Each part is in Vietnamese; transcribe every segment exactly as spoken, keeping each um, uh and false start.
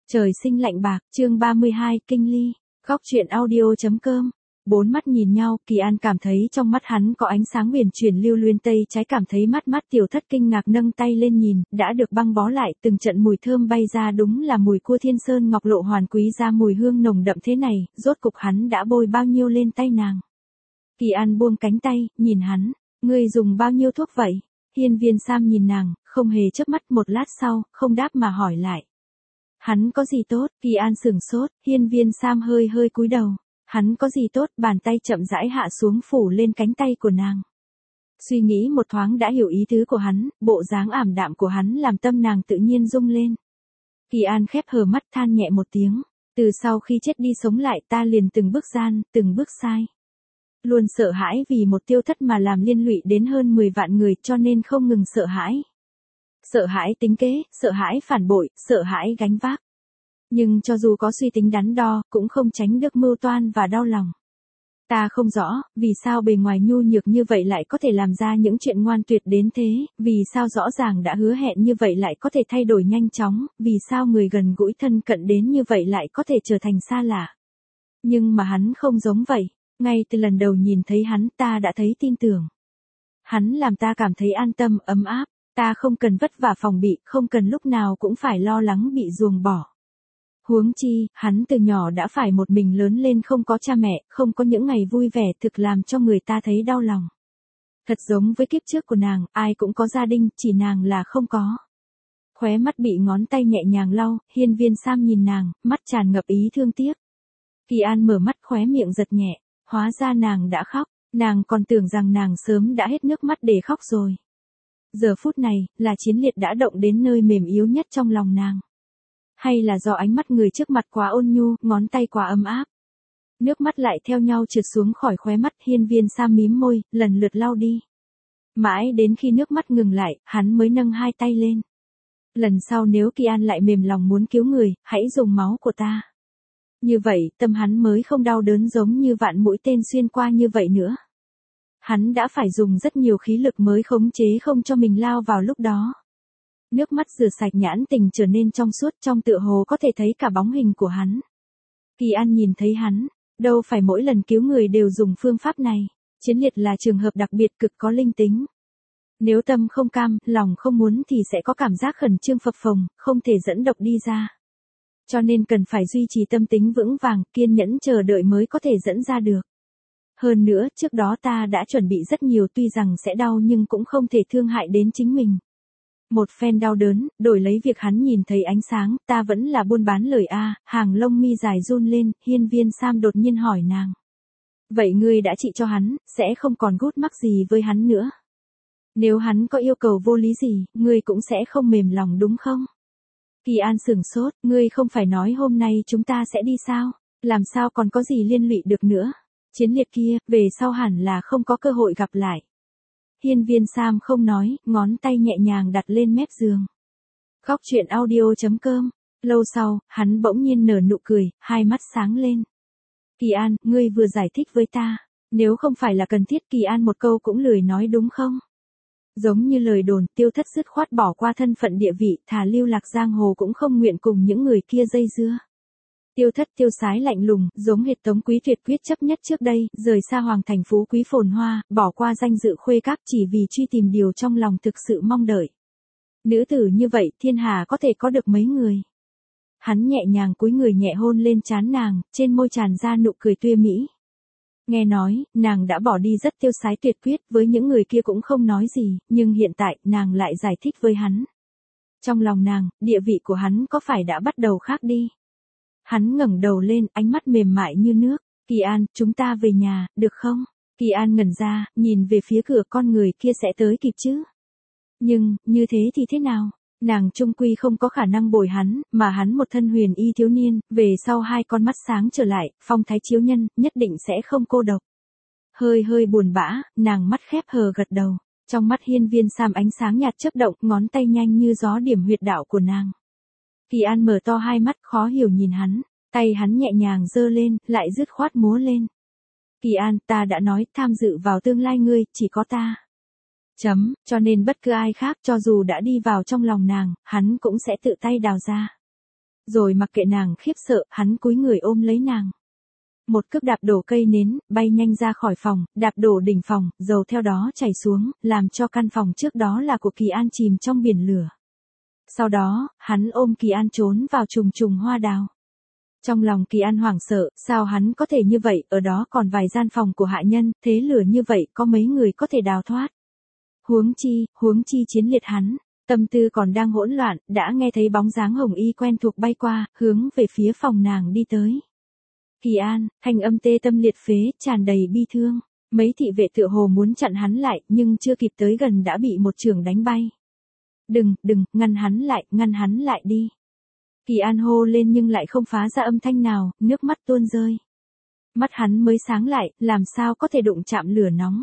Trời sinh lạnh bạc, chương ba mươi hai, Kinh Ly, góc truyện audio.com. Bốn mắt nhìn nhau, Kỳ An cảm thấy trong mắt hắn có ánh sáng huyền chuyển lưu luyến tây trái cảm thấy mắt mắt Tiểu Thất kinh ngạc nâng tay lên nhìn, đã được băng bó lại, từng trận mùi thơm bay ra đúng là mùi cua thiên sơn ngọc lộ hoàn quý ra mùi hương nồng đậm thế này, rốt cục hắn đã bôi bao nhiêu lên tay nàng. Kỳ An buông cánh tay, nhìn hắn, ngươi dùng bao nhiêu thuốc vậy? Hiên Viên Sam nhìn nàng, không hề chớp mắt một lát sau, không đáp mà hỏi lại. Hắn có gì tốt? Kỳ An sửng sốt, Hiên Viên Sam hơi hơi cúi đầu. Hắn có gì tốt? Bàn tay chậm rãi hạ xuống phủ lên cánh tay của nàng. Suy nghĩ một thoáng đã hiểu ý tứ của hắn, bộ dáng ảm đạm của hắn làm tâm nàng tự nhiên rung lên. Kỳ An khép hờ mắt than nhẹ một tiếng. Từ sau khi chết đi sống lại ta liền từng bước gian, từng bước sai. Luôn sợ hãi vì một Tiêu Thất mà làm liên lụy đến hơn mười vạn người cho nên không ngừng sợ hãi. Sợ hãi tính kế, sợ hãi phản bội, sợ hãi gánh vác. Nhưng cho dù có suy tính đắn đo, cũng không tránh được mưu toan và đau lòng. Ta không rõ, vì sao bề ngoài nhu nhược như vậy lại có thể làm ra những chuyện ngoan tuyệt đến thế, vì sao rõ ràng đã hứa hẹn như vậy lại có thể thay đổi nhanh chóng, vì sao người gần gũi thân cận đến như vậy lại có thể trở thành xa lạ. Nhưng mà hắn không giống vậy, ngay từ lần đầu nhìn thấy hắn ta đã thấy tin tưởng. Hắn làm ta cảm thấy an tâm, ấm áp. Ta không cần vất vả phòng bị, không cần lúc nào cũng phải lo lắng bị ruồng bỏ. Huống chi, hắn từ nhỏ đã phải một mình lớn lên không có cha mẹ, không có những ngày vui vẻ thực làm cho người ta thấy đau lòng. Thật giống với kiếp trước của nàng, ai cũng có gia đình, chỉ nàng là không có. Khóe mắt bị ngón tay nhẹ nhàng lau, Hiên Viên Sam nhìn nàng, mắt tràn ngập ý thương tiếc. Kỳ An mở mắt khóe miệng giật nhẹ, hóa ra nàng đã khóc, nàng còn tưởng rằng nàng sớm đã hết nước mắt để khóc rồi. Giờ phút này, là Chiến Liệt đã động đến nơi mềm yếu nhất trong lòng nàng. Hay là do ánh mắt người trước mặt quá ôn nhu, ngón tay quá ấm áp. Nước mắt lại theo nhau trượt xuống khỏi khóe mắt, Hiên Viên Sam mím môi, lần lượt lau đi. Mãi đến khi nước mắt ngừng lại, hắn mới nâng hai tay lên. Lần sau nếu Kỳ An lại mềm lòng muốn cứu người, hãy dùng máu của ta. Như vậy, tâm hắn mới không đau đớn giống như vạn mũi tên xuyên qua như vậy nữa. Hắn đã phải dùng rất nhiều khí lực mới khống chế không cho mình lao vào lúc đó. Nước mắt rửa sạch nhãn tình trở nên trong suốt, trong tựa hồ có thể thấy cả bóng hình của hắn. Kỳ An nhìn thấy hắn, đâu phải mỗi lần cứu người đều dùng phương pháp này. Chiến Liệt là trường hợp đặc biệt cực có linh tính. Nếu tâm không cam, lòng không muốn thì sẽ có cảm giác khẩn trương phập phồng, không thể dẫn độc đi ra. Cho nên cần phải duy trì tâm tính vững vàng, kiên nhẫn chờ đợi mới có thể dẫn ra được. Hơn nữa, trước đó ta đã chuẩn bị rất nhiều, tuy rằng sẽ đau nhưng cũng không thể thương hại đến chính mình. Một phen đau đớn, đổi lấy việc hắn nhìn thấy ánh sáng, ta vẫn là buôn bán lời a. Hàng lông mi dài run lên, Hiên Viên Sam đột nhiên hỏi nàng. Vậy ngươi đã trị cho hắn, sẽ không còn gút mắc gì với hắn nữa. Nếu hắn có yêu cầu vô lý gì, ngươi cũng sẽ không mềm lòng đúng không? Kỳ An sửng sốt, ngươi không phải nói hôm nay chúng ta sẽ đi sao? Làm sao còn có gì liên lụy được nữa? Chiến Liệt kia, về sau hẳn là không có cơ hội gặp lại. Hiên Viên Sam không nói, ngón tay nhẹ nhàng đặt lên mép giường. Góc truyện audio.com. Lâu sau, hắn bỗng nhiên nở nụ cười, hai mắt sáng lên. Kỳ An, ngươi vừa giải thích với ta. Nếu không phải là cần thiết, Kỳ An một câu cũng lười nói đúng không? Giống như lời đồn, Tiêu Thất dứt khoát bỏ qua thân phận địa vị, thà lưu lạc giang hồ cũng không nguyện cùng những người kia dây dưa. Tiêu Thất tiêu sái lạnh lùng, giống hệt Tống Quý Tuyệt quyết chấp nhất trước đây, rời xa hoàng thành phú quý phồn hoa, bỏ qua danh dự khuê các chỉ vì truy tìm điều trong lòng thực sự mong đợi. Nữ tử như vậy, thiên hà có thể có được mấy người. Hắn nhẹ nhàng cúi người nhẹ hôn lên trán nàng, trên môi tràn ra nụ cười tươi mỹ. Nghe nói, nàng đã bỏ đi rất tiêu sái tuyệt quyết, với những người kia cũng không nói gì, nhưng hiện tại, nàng lại giải thích với hắn. Trong lòng nàng, địa vị của hắn có phải đã bắt đầu khác đi. Hắn ngẩng đầu lên, ánh mắt mềm mại như nước. Kỳ An, chúng ta về nhà, được không? Kỳ An ngẩn ra, nhìn về phía cửa, con người kia sẽ tới kịp chứ? Nhưng, như thế thì thế nào? Nàng trung quy không có khả năng bồi hắn, mà hắn một thân huyền y thiếu niên, về sau hai con mắt sáng trở lại, phong thái chiếu nhân, nhất định sẽ không cô độc. Hơi hơi buồn bã, nàng mắt khép hờ gật đầu. Trong mắt Hiên Viên Sam ánh sáng nhạt chớp động, ngón tay nhanh như gió điểm huyệt đạo của nàng. Kỳ An mở to hai mắt khó hiểu nhìn hắn, tay hắn nhẹ nhàng giơ lên, lại dứt khoát múa lên. Kỳ An, ta đã nói, tham dự vào tương lai ngươi, chỉ có ta. Chấm, cho nên bất cứ ai khác cho dù đã đi vào trong lòng nàng, hắn cũng sẽ tự tay đào ra. Rồi mặc kệ nàng khiếp sợ, hắn cúi người ôm lấy nàng. Một cước đạp đổ cây nến, bay nhanh ra khỏi phòng, đạp đổ đỉnh phòng, dầu theo đó chảy xuống, làm cho căn phòng trước đó là của Kỳ An chìm trong biển lửa. Sau đó, hắn ôm Kỳ An trốn vào trùng trùng hoa đào. Trong lòng Kỳ An hoảng sợ, sao hắn có thể như vậy, ở đó còn vài gian phòng của hạ nhân, thế lửa như vậy có mấy người có thể đào thoát. Huống chi, huống chi Chiến Liệt hắn, tâm tư còn đang hỗn loạn, đã nghe thấy bóng dáng hồng y quen thuộc bay qua, hướng về phía phòng nàng đi tới. Kỳ An, thanh âm tê tâm liệt phế, tràn đầy bi thương. Mấy thị vệ tựa hồ muốn chặn hắn lại, nhưng chưa kịp tới gần đã bị một chưởng đánh bay. Đừng, đừng, ngăn hắn lại, ngăn hắn lại đi. Kỳ An hô lên nhưng lại không phá ra âm thanh nào, nước mắt tuôn rơi. Mắt hắn mới sáng lại, làm sao có thể đụng chạm lửa nóng.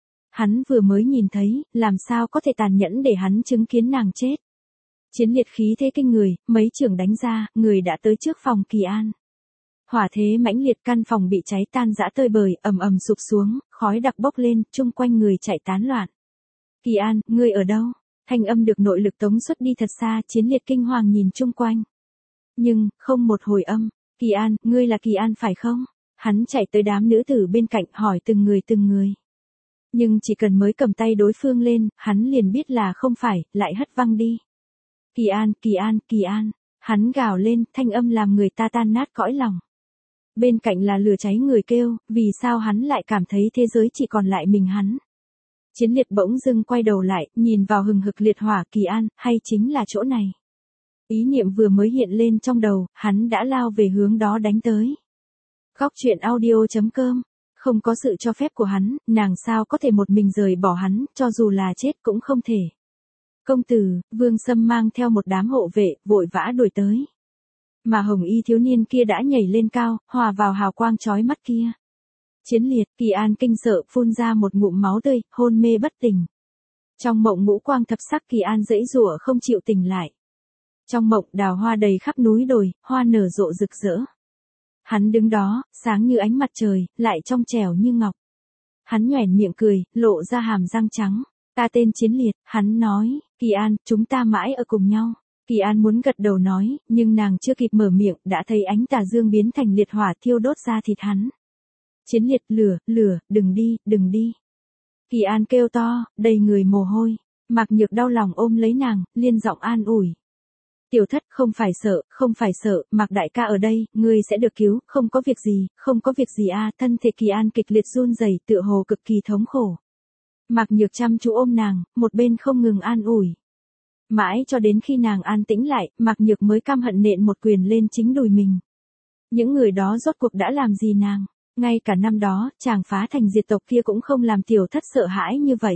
Hắn vừa mới nhìn thấy, làm sao có thể tàn nhẫn để hắn chứng kiến nàng chết. Chiến Liệt khí thế kinh người, mấy chưởng đánh ra, người đã tới trước phòng Kỳ An. Hỏa thế mãnh liệt, căn phòng bị cháy tan rã tơi bời, ầm ầm sụp xuống, khói đặc bốc lên, chung quanh người chạy tán loạn. Kỳ An, ngươi ở đâu? Thanh âm được nội lực tống xuất đi thật xa, Chiến Liệt kinh hoàng nhìn chung quanh. Nhưng, không một hồi âm. Kỳ An, ngươi là Kỳ An phải không? Hắn chạy tới đám nữ tử bên cạnh hỏi từng người từng người. Nhưng chỉ cần mới cầm tay đối phương lên, hắn liền biết là không phải, lại hất văng đi. Kỳ An, Kỳ An, Kỳ An. Hắn gào lên, thanh âm làm người ta tan nát cõi lòng. Bên cạnh là lửa cháy người kêu, vì sao hắn lại cảm thấy thế giới chỉ còn lại mình hắn. Chiến Liệt bỗng dưng quay đầu lại, nhìn vào hừng hực liệt hỏa. Kỳ An, hay chính là chỗ này. Ý niệm vừa mới hiện lên trong đầu, hắn đã lao về hướng đó đánh tới. Góc truyện audio chấm com. Không có sự cho phép của hắn, nàng sao có thể một mình rời bỏ hắn, cho dù là chết cũng không thể. Công tử, Vương Sâm mang theo một đám hộ vệ, vội vã đuổi tới. Mà hồng y thiếu niên kia đã nhảy lên cao, hòa vào hào quang chói mắt kia. Chiến Liệt, Kỳ An kinh sợ, phun ra một ngụm máu tươi, hôn mê bất tỉnh. Trong mộng ngũ quang thập sắc, Kỳ An giãy giụa không chịu tỉnh lại. Trong mộng đào hoa đầy khắp núi đồi, hoa nở rộ rực rỡ. Hắn đứng đó, sáng như ánh mặt trời, lại trong trẻo như ngọc. Hắn nhoẻn miệng cười, lộ ra hàm răng trắng. Ta tên Chiến Liệt, hắn nói, Kỳ An, chúng ta mãi ở cùng nhau. Kỳ An muốn gật đầu nói, nhưng nàng chưa kịp mở miệng, đã thấy ánh tà dương biến thành liệt hỏa thiêu đốt ra thịt hắn. Chiến Liệt, lửa, lửa, đừng đi, đừng đi. Kỳ An kêu to, đầy người mồ hôi. Mạc Nhược đau lòng ôm lấy nàng, liên giọng an ủi. Tiểu Thất, không phải sợ, không phải sợ, Mạc đại ca ở đây, ngươi sẽ được cứu, không có việc gì, không có việc gì a. À. Thân thể Kỳ An kịch liệt run rẩy, tựa hồ cực kỳ thống khổ. Mạc Nhược chăm chú ôm nàng, một bên không ngừng an ủi. Mãi cho đến khi nàng an tĩnh lại, Mạc Nhược mới căm hận nện một quyền lên chính đùi mình. Những người đó rốt cuộc đã làm gì nàng? Ngay cả năm đó, chàng phá thành diệt tộc kia cũng không làm Tiểu Thất sợ hãi như vậy.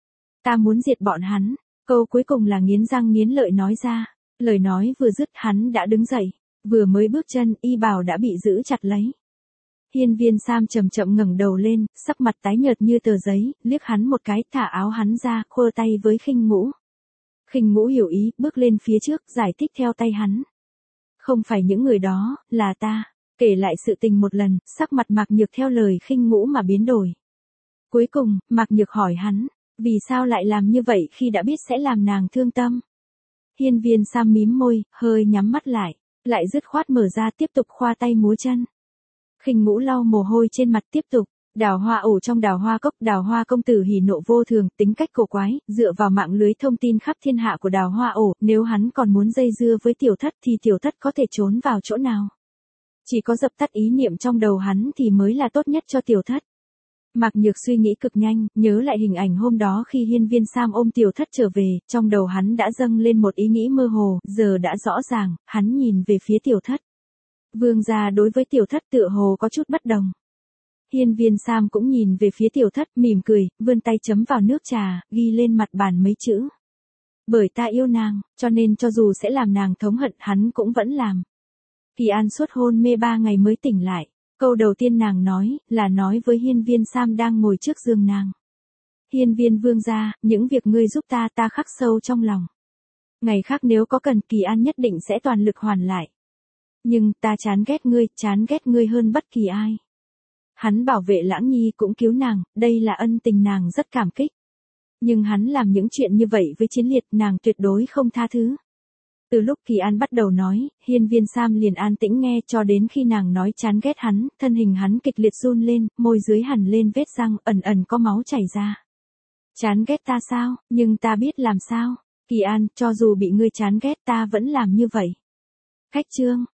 Ta muốn diệt bọn hắn. Câu cuối cùng là nghiến răng nghiến lợi nói ra. Lời nói vừa dứt, hắn đã đứng dậy. Vừa mới bước chân, y bào đã bị giữ chặt lấy. Hiên Viên Sam chậm chậm ngẩng đầu lên, sắc mặt tái nhợt như tờ giấy, liếc hắn một cái, thả áo hắn ra, khua tay với Khinh Ngũ. Khinh Ngũ hiểu ý, bước lên phía trước, giải thích theo tay hắn. Không phải những người đó, là ta. Kể lại sự tình một lần, sắc mặt Mạc Nhược theo lời Khinh Ngũ mà biến đổi. Cuối cùng, Mạc Nhược hỏi hắn, vì sao lại làm như vậy khi đã biết sẽ làm nàng thương tâm. Hiên Viên Sam mím môi, hơi nhắm mắt lại, lại dứt khoát mở ra tiếp tục khoa tay múa chân. Khinh Ngũ lau mồ hôi trên mặt tiếp tục, đào hoa ổ trong đào hoa cốc, đào hoa công tử hỉ nộ vô thường, tính cách cổ quái, dựa vào mạng lưới thông tin khắp thiên hạ của đào hoa ổ, nếu hắn còn muốn dây dưa với Tiểu Thất thì Tiểu Thất có thể trốn vào chỗ nào. Chỉ có dập tắt ý niệm trong đầu hắn thì mới là tốt nhất cho Tiểu Thất. Mạc Nhược suy nghĩ cực nhanh, nhớ lại hình ảnh hôm đó khi Hiên Viên Sam ôm Tiểu Thất trở về, trong đầu hắn đã dâng lên một ý nghĩ mơ hồ, giờ đã rõ ràng, hắn nhìn về phía Tiểu Thất. Vương gia đối với Tiểu Thất tựa hồ có chút bất đồng. Hiên Viên Sam cũng nhìn về phía Tiểu Thất, mỉm cười, vươn tay chấm vào nước trà, ghi lên mặt bàn mấy chữ. Bởi ta yêu nàng, cho nên cho dù sẽ làm nàng thống hận hắn cũng vẫn làm. Kỳ An suốt hôn mê ba ngày mới tỉnh lại. Câu đầu tiên nàng nói, là nói với Hiên Viên Sam đang ngồi trước giường nàng. Hiên Viên vương gia, những việc ngươi giúp ta ta khắc sâu trong lòng. Ngày khác nếu có cần Kỳ An nhất định sẽ toàn lực hoàn lại. Nhưng ta chán ghét ngươi, chán ghét ngươi hơn bất kỳ ai. Hắn bảo vệ Lãng Nhi cũng cứu nàng, đây là ân tình nàng rất cảm kích. Nhưng hắn làm những chuyện như vậy với Chiến Liệt nàng tuyệt đối không tha thứ. Từ lúc Kỳ An bắt đầu nói, Hiên Viên Sam liền an tĩnh nghe cho đến khi nàng nói chán ghét hắn, thân hình hắn kịch liệt run lên, môi dưới hằn lên vết răng, ẩn ẩn có máu chảy ra. Chán ghét ta sao, nhưng ta biết làm sao. Kỳ An, cho dù bị ngươi chán ghét ta vẫn làm như vậy. Khách trương,